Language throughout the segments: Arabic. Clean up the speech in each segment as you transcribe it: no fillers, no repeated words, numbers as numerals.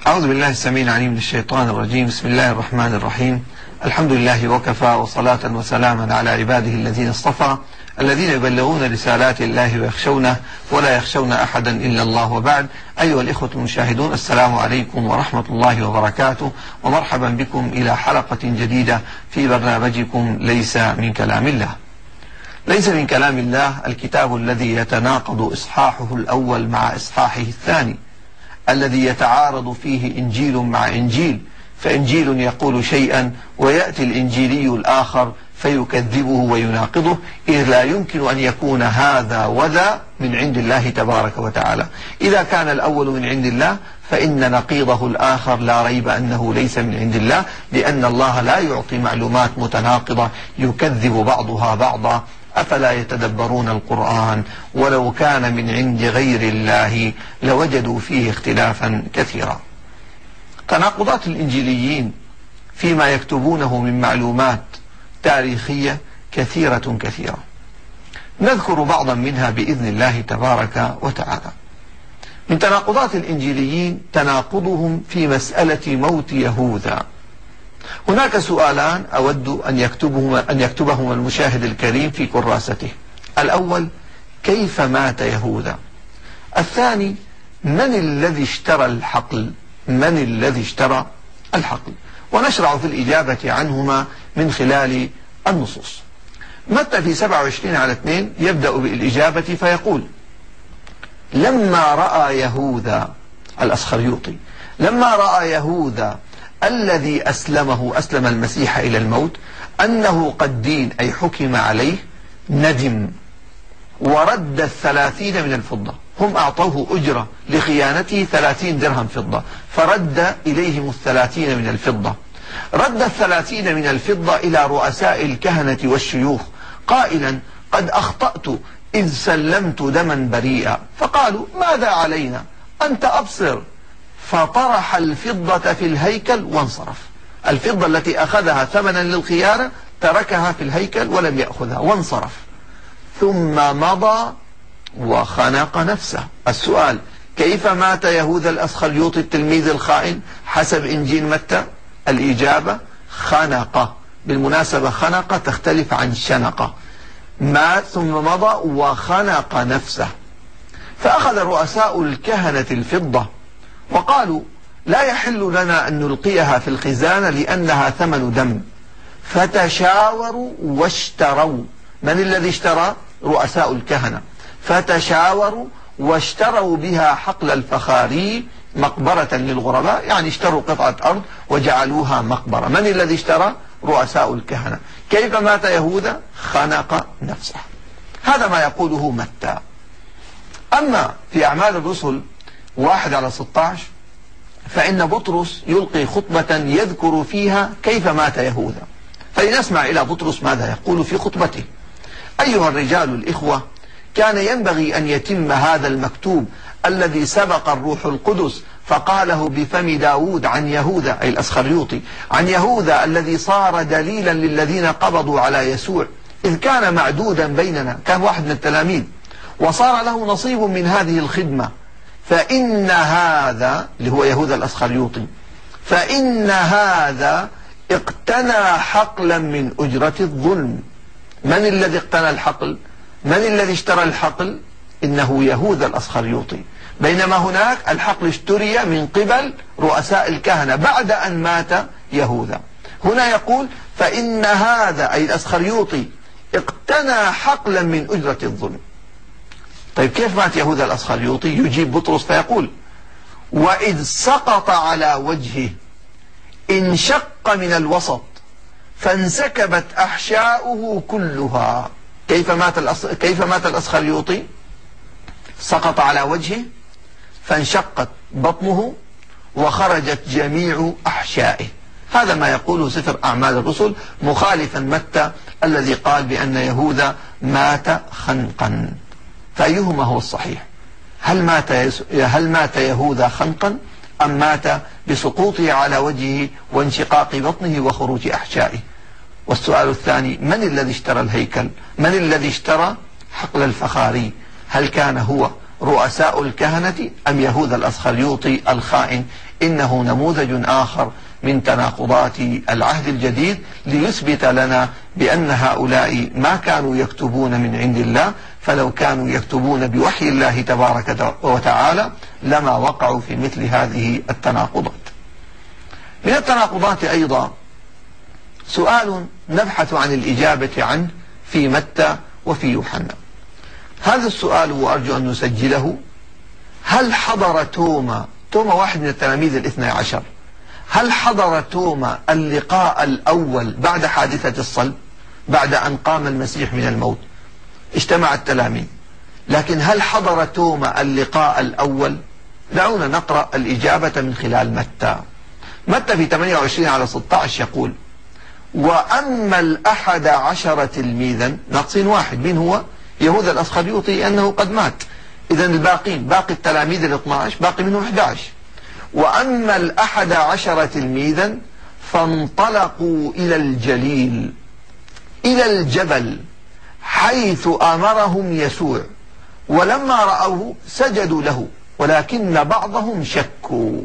أعوذ بالله السميع العليم من الشيطان الرجيم. بسم الله الرحمن الرحيم. الحمد لله وكفى، وصلاة وسلاما على عباده الذين اصطفى، الذين يبلغون رسالات الله ويخشونه ولا يخشون أحدا إلا الله. وبعد، أيها الإخوة المشاهدون، السلام عليكم ورحمة الله وبركاته، ومرحبا بكم إلى حلقة جديدة في برنامجكم ليس من كلام الله. ليس من كلام الله الكتاب الذي يتناقض إصحاحه الأول مع إصحاحه الثاني، الذي يتعارض فيه إنجيل مع إنجيل، فإنجيل يقول شيئا ويأتي الإنجيلي الآخر فيكذبه ويناقضه، إذ لا يمكن أن يكون هذا وذا من عند الله تبارك وتعالى. إذا كان الأول من عند الله فإن نقيضه الآخر لا ريب أنه ليس من عند الله، لأن الله لا يعطي معلومات متناقضة يكذب بعضها بعضا. أفلا يتدبرون القرآن ولو كان من عند غير الله لوجدوا فيه اختلافا كثيرا. تناقضات الإنجيليين فيما يكتبونه من معلومات تاريخية كثيرة. نذكر بعضا منها بإذن الله تبارك وتعالى. من تناقضات الإنجيليين تناقضهم في مسألة موت يهوذا. هناك سؤالان أود أن يكتبهما المشاهد الكريم في كراسته. الأول: كيف مات يهوذا؟ الثاني: من الذي اشترى الحقل؟ من الذي اشترى الحقل؟ ونشرع في الإجابة عنهما من خلال النصوص. متى في 27:2 يبدأ بالإجابة فيقول: لما رأى يهوذا الأسخريوطي، لما رأى يهوذا الذي أسلم المسيح إلى الموت أنه قد دين، أي حكم عليه، ندم ورد 30 من الفضة. هم أعطوه أجرة لخيانته 30 درهم فضة، فرد إليهم 30 من الفضة. رد 30 من الفضة إلى رؤساء الكهنة والشيوخ قائلا: قد أخطأت إذ سلمت دما بريئا. فقالوا: ماذا علينا؟ أنت أبصر. فطرح الفضة في الهيكل وانصرف. الفضة التي أخذها ثمنا للخيانة تركها في الهيكل ولم يأخذها وانصرف. ثم مضى وخنق نفسه. السؤال: كيف مات يهوذا الأسخريوطي التلميذ الخائن حسب إنجيل متى؟ الإجابة: خنق. بالمناسبة خنق تختلف عن شنق. مات ثم مضى وخنق نفسه. فأخذ رؤساء الكهنة الفضة وقالوا: لا يحل لنا أن نلقيها في الخزانة لأنها ثمن دم. فتشاوروا واشتروا. من الذي اشترى؟ رؤساء الكهنة. فتشاوروا واشتروا بها حقل الفخاري مقبرة للغرباء، يعني اشتروا قطعة أرض وجعلوها مقبرة. من الذي اشترى؟ رؤساء الكهنة. كيف مات يهوذا؟ خنق نفسه. هذا ما يقوله متى. أما في أعمال الرسل 1:16 فإن بطرس يلقي خطبة يذكر فيها كيف مات يهوذا. فلنسمع إلى بطرس ماذا يقول في خطبته. أيها الرجال الإخوة، كان ينبغي أن يتم هذا المكتوب الذي سبق الروح القدس فقاله بفم داود عن يهوذا، أي الأسخريوطي، عن يهوذا الذي صار دليلا للذين قبضوا على يسوع، إذ كان معدودا بيننا، كان واحد من التلاميذ، وصار له نصيب من هذه الخدمة. فإن هذا، اللي هو يهوذا الأسخريوطي، فإن هذا اقتنى حقلا من أجرة الظلم. من الذي اقتنى الحقل؟ من الذي اشترى الحقل؟ إنه يهوذا الأسخريوطي. بينما هناك الحقل اشتري من قبل رؤساء الكهنة بعد أن مات يهوذا. هنا يقول: فإن هذا، أي الأسخريوطي، اقتنى حقلا من أجرة الظلم. طيب كيف مات يهوذا الأسخريوطي؟ يجيب بطرس فيقول: وإذ سقط على وجهه انشق من الوسط فانسكبت أحشاؤه كلها. كيف مات الأسخريوطي؟ سقط على وجهه فانشقت بطنه وخرجت جميع أحشائه. هذا ما يقوله سفر أعمال الرسل، مخالفا متى الذي قال بأن يهوذا مات خنقا. فأيهما هو الصحيح؟ هل مات يهوذا خنقا أم مات بسقوطه على وجهه وانشقاق بطنه وخروج أحشائه؟ والسؤال الثاني: من الذي اشترى الهيكل؟ من الذي اشترى حقل الفخاري؟ هل كان هو رؤساء الكهنة أم يهوذا الأسخريوطي الخائن؟ إنه نموذج آخر من تناقضات العهد الجديد ليثبت لنا بأن هؤلاء ما كانوا يكتبون من عند الله، فلو كانوا يكتبون بوحي الله تبارك وتعالى لما وقعوا في مثل هذه التناقضات. من التناقضات أيضا سؤال نبحث عن الإجابة عنه في متى وفي يوحنا. هذا السؤال وأرجو أن نسجله: هل حضر توما واحد من التلاميذ ال12، هل حضر توما اللقاء الأول بعد حادثة الصلب، بعد أن قام المسيح من الموت؟ اجتمع التلاميذ، لكن هل حضر توما اللقاء الأول؟ دعونا نقرأ الإجابة من خلال متى في 28:16 يقول: وأما 11 تلميذا، ناقصين واحد، من هو؟ يهوذا الأسخريوطي، أنه قد مات. إذن الباقين، باقي التلاميذ ال12 باقي منهم 11. وأما 11 تلميذا فانطلقوا إلى الجليل، إلى الجبل حيث أمرهم يسوع، ولما رأوه سجدوا له ولكن بعضهم شكوا.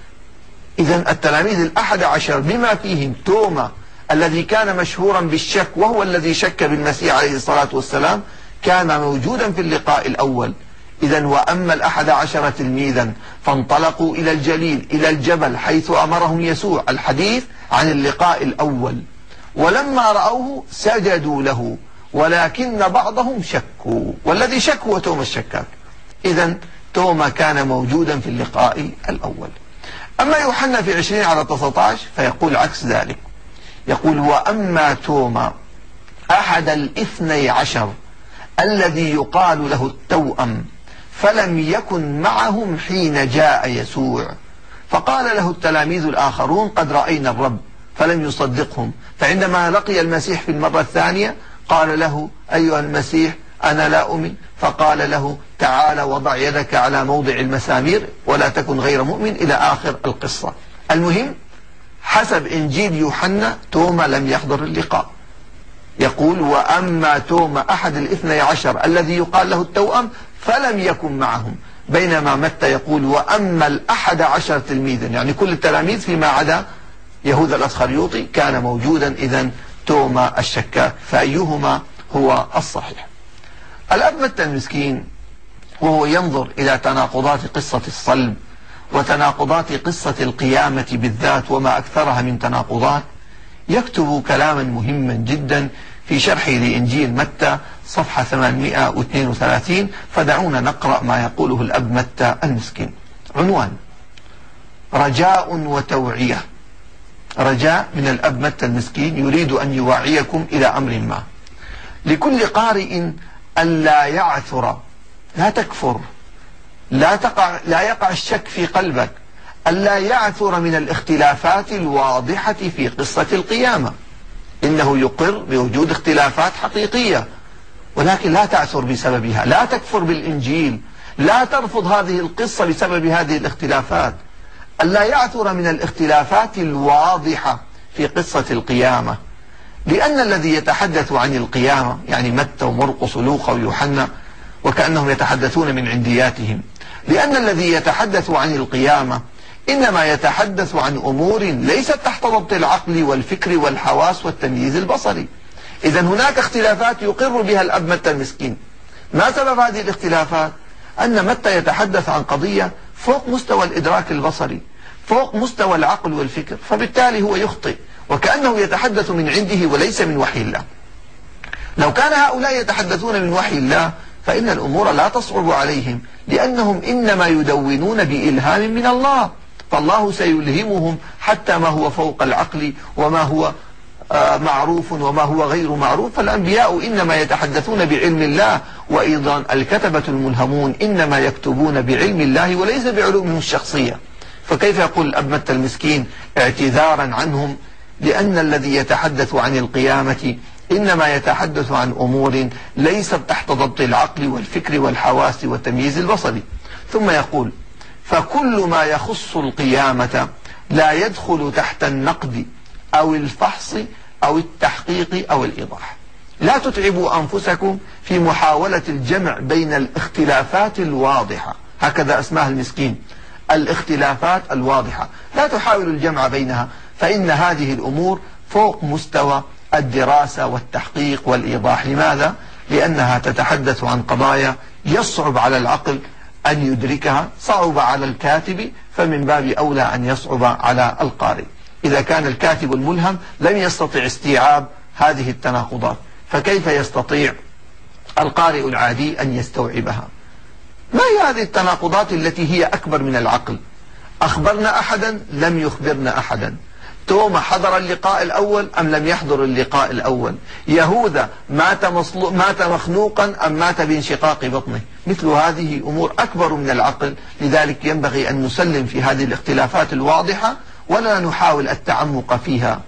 إذن التلاميذ ال11 بما فيهم توما الذي كان مشهورا بالشك، وهو الذي شك بالمسيح عليه الصلاة والسلام، كان موجودا في اللقاء الأول. إذن وأما 11 تلميذا فانطلقوا إلى الجليل، إلى الجبل حيث أمرهم يسوع، الحديث عن اللقاء الأول، ولما رأوه سجدوا له ولكن بعضهم شكوا، والذي شك هو توما الشكاك. إذن توما كان موجودا في اللقاء الأول. أما يوحنا في 20:19 فيقول عكس ذلك، يقول: وأما توما أحد 12 الذي يقال له التوأم فلم يكن معهم حين جاء يسوع، فقال له التلاميذ الآخرون: قد رأينا الرب، فلم يصدقهم. فعندما لقي المسيح في المرة الثانية قال له: أيها المسيح أنا لا أؤمن. فقال له: تعال وضع يدك على موضع المسامير ولا تكن غير مؤمن، إلى آخر القصة. المهم حسب إنجيل يوحنا توما لم يحضر اللقاء. يقول: وأما توما أحد 12 الذي يقال له التوأم فلم يكن معهم، بينما متى يقول: وأما 11 تلميذا، يعني كل التلاميذ فيما عدا يهوذا الأسخريوطي كان موجودا. إذن توما الشكاك، فأيهما هو الصحيح؟ الأب متى المسكين وهو ينظر إلى تناقضات قصة الصلب وتناقضات قصة القيامة بالذات وما أكثرها من تناقضات، يكتب كلاما مهما جدا في شرحه لإنجيل متى صفحة 832. فدعونا نقرأ ما يقوله الأب متى المسكين. عنوان: رجاء وتوعية. رجاء من الأب متى المسكين يريد أن يوعيكم إلى أمر ما. لكل قارئ ألا يعثر، لا تكفر، لا يقع الشك في قلبك، ألا يعثر من الاختلافات الواضحة في قصة القيامة. إنه يقر بوجود اختلافات حقيقية، ولكن لا تعثر بسببها، لا تكفر بالإنجيل، لا ترفض هذه القصة بسبب هذه الاختلافات. ألا يعثر من الاختلافات الواضحة في قصة القيامة، لأن الذي يتحدث عن القيامة يعني متى ومرقس ولوقا ويوحنا وكأنهم يتحدثون من عندياتهم، لأن الذي يتحدث عن القيامة إنما يتحدث عن أمور ليست تحت ضبط العقل والفكر والحواس والتمييز البصري. إذن هناك اختلافات يقر بها الأب متى المسكين. ما سبب هذه الاختلافات؟ أن متى يتحدث عن قضية فوق مستوى الإدراك البصري، فوق مستوى العقل والفكر، فبالتالي هو يخطئ وكأنه يتحدث من عنده وليس من وحي الله. لو كان هؤلاء يتحدثون من وحي الله فإن الأمور لا تصعب عليهم، لأنهم إنما يدونون بإلهام من الله، فالله سيلهمهم حتى ما هو فوق العقل وما هو معروف وما هو غير معروف. فالأنبياء إنما يتحدثون بعلم الله، وأيضا الكتبة الملهمون إنما يكتبون بعلم الله وليس بعلومهم الشخصية. فكيف يقول الأب متى المسكين اعتذارا عنهم؟ لأن الذي يتحدث عن القيامة إنما يتحدث عن أمور ليست تحت ضبط العقل والفكر والحواس والتمييز البصري. ثم يقول: فكل ما يخص القيامة لا يدخل تحت النقد أو الفحص أو التحقيق أو الإيضاح. لا تتعبوا أنفسكم في محاولة الجمع بين الاختلافات الواضحة، هكذا اسمها المسكين، الاختلافات الواضحة، لا تحاولوا الجمع بينها، فإن هذه الأمور فوق مستوى الدراسة والتحقيق والإيضاح. لماذا؟ لأنها تتحدث عن قضايا يصعب على العقل أن يدركها، صعب على الكاتب، فمن باب أولى أن يصعب على القارئ. إذا كان الكاتب الملهم لم يستطع استيعاب هذه التناقضات، فكيف يستطيع القارئ العادي أن يستوعبها؟ ما هي هذه التناقضات التي هي أكبر من العقل؟ أخبرنا أحدا لم يخبرنا أحدا. توما حضر اللقاء الأول أم لم يحضر اللقاء الأول؟ يهوذا مات مخنوقا أم مات بانشقاق بطنه؟ مثل هذه أمور أكبر من العقل، لذلك ينبغي أن نسلم في هذه الاختلافات الواضحة ولا نحاول التعمق فيها.